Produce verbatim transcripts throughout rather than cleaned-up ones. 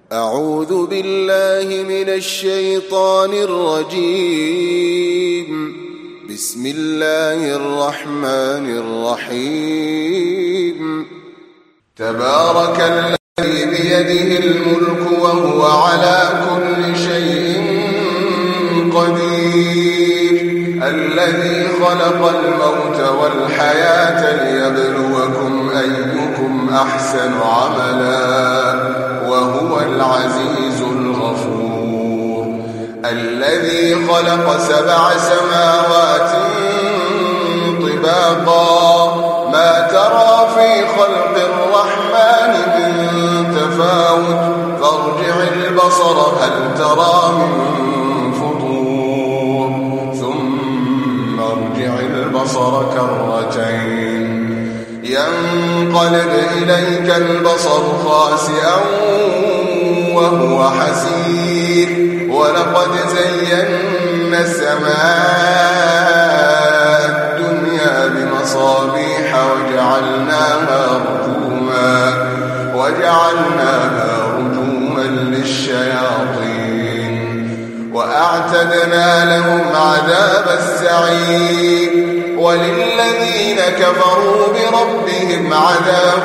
أعوذ بالله من الشيطان الرجيم. بسم الله الرحمن الرحيم. تبارك الذي بيده الملك وهو على كل شيء قدير، الذي خلق الموت والحياة ليبلوكم أيكم أحسن عملا وهو العزيز الغفور. الذي خلق سبع سماوات طباقا ما ترى في خلق الرحمن من تفاوت فارجع البصر هل ترى من فطور ثم ارجع البصر كرتين ينقلب إليك البصر خاسئا وهو حسير. ولقد زينا السماء الدنيا بمصابيح وجعلناها رجوما وجعلناها رجوما للشياطين وأعتدنا لهم عذاب السعير. وللذين كفروا بربهم عذاب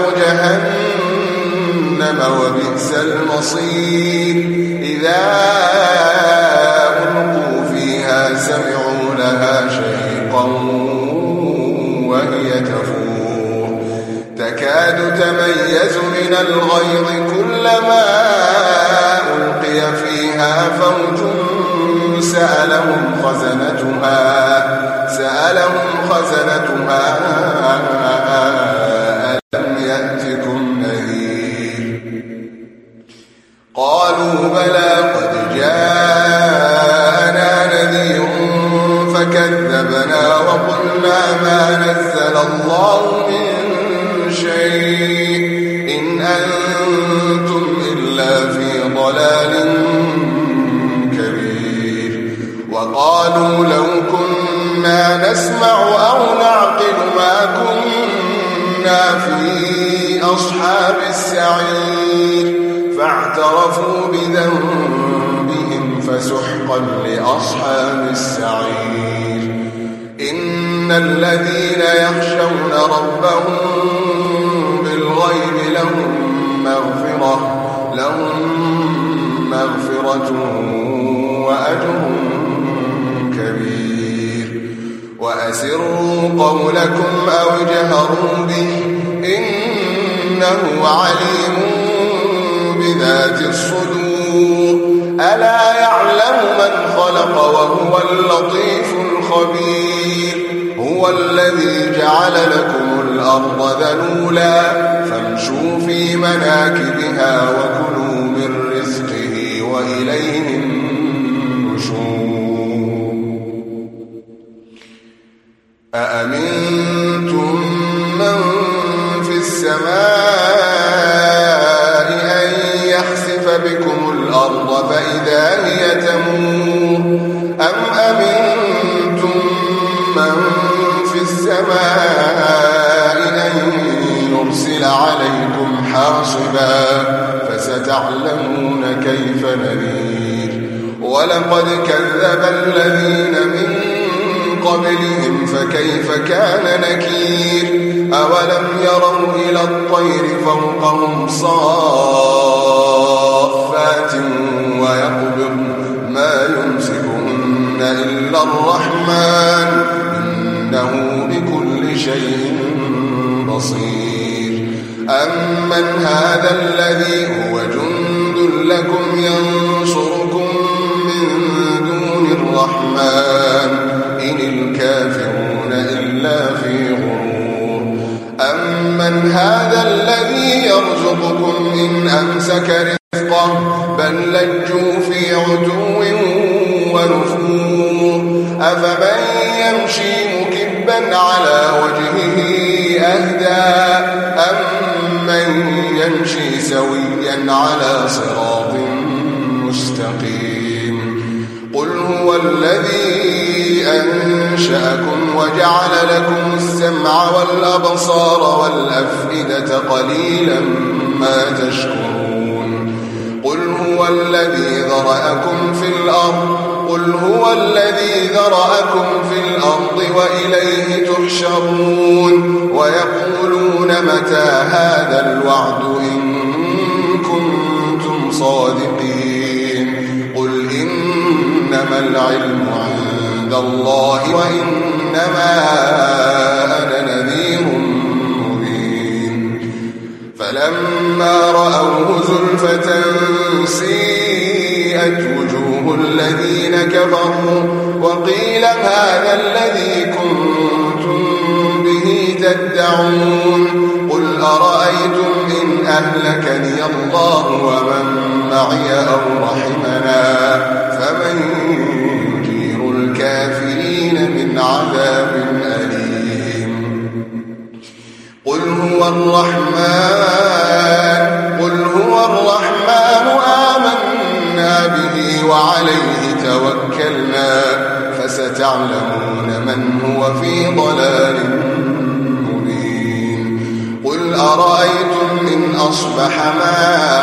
جهنم وبئس المصير. إذا ألقوا فيها سمعوا لها شهيقا وهي تفور تكاد تميز من الغيظ كلما ألقي فيها فوج سألهم خزنتها سألهم خزنتها ألم يأتكم نذير؟ قالوا بلى قد جاءنا نذير فكذبنا وقلنا ما نزل الله من شيء إن أنتم إلا في ضلال كبير. وقالوا لو كنا نسمع أو نعقل ما كنا في أصحاب السعير فاعترفوا بذنبهم فسحقا لأصحاب السعير. إن الذين يخشون ربهم بالغيب لهم مغفرة لهم مغفرة وأجر كبير. وأسروا قولكم أو اجهروا به إنه عليم بذات الصدور. ألا يعلم من خلق وهو اللطيف الخبير. هو الذي جعل لكم الأرض ذلولا فامشوا في مناكبها وكلوا من رزقه وإليه النشور. أأمنتم من في السماء أن يخسف بكم الأرض فإذا هي تمور أم أمنتم من في السماء أن يرسل عليكم حاصبا فستعلمون كيف نذير. ولقد كذب الذين من قبلهم فكيف كان نكير. أولم يروا إلى الطير فوقهم صافات ويقبضن ما يمسكهن إلا الرحمن إنه بكل شيء بصير. أمن هذا الذي هو جند لكم ينصركم من دون الرحمن إن الكافرون إلا في غرور. أمن هذا الذي يرزقكم إن أمسك رزقه بل لجوا في عتو ونفور. أفمن يمشي مكبا على وجهه أهدى أمن يمشي سويا على صراط مستقيم. قل هو الذي أنشأكم وجعل لكم السمع والأبصار والأفئدة قليلا ما تشكرون. قل هو الذي ذرأكم في الأرض قل هو الذي ذرأكم في الأرض وإليه تحشرون ويقولون متى هذا الوعد إن كنتم صادقين قل إنما العلم عند الله وإنما أنا نذير مبين فلما رأوه زلفة سيئت وجوه الذين كفروا وقيل هذا الذي كنتم به تدعون قل أرأيتم إن أهلكني الله ومن معي أو رحمنا فمن يجير الكافرين من عذاب أليم قل هو الرحمن قل هو الرحمن آمنا به وعليه توكلنا فستعلمون من هو في ضلال مبين قل أرأيتم إن أصبح ماء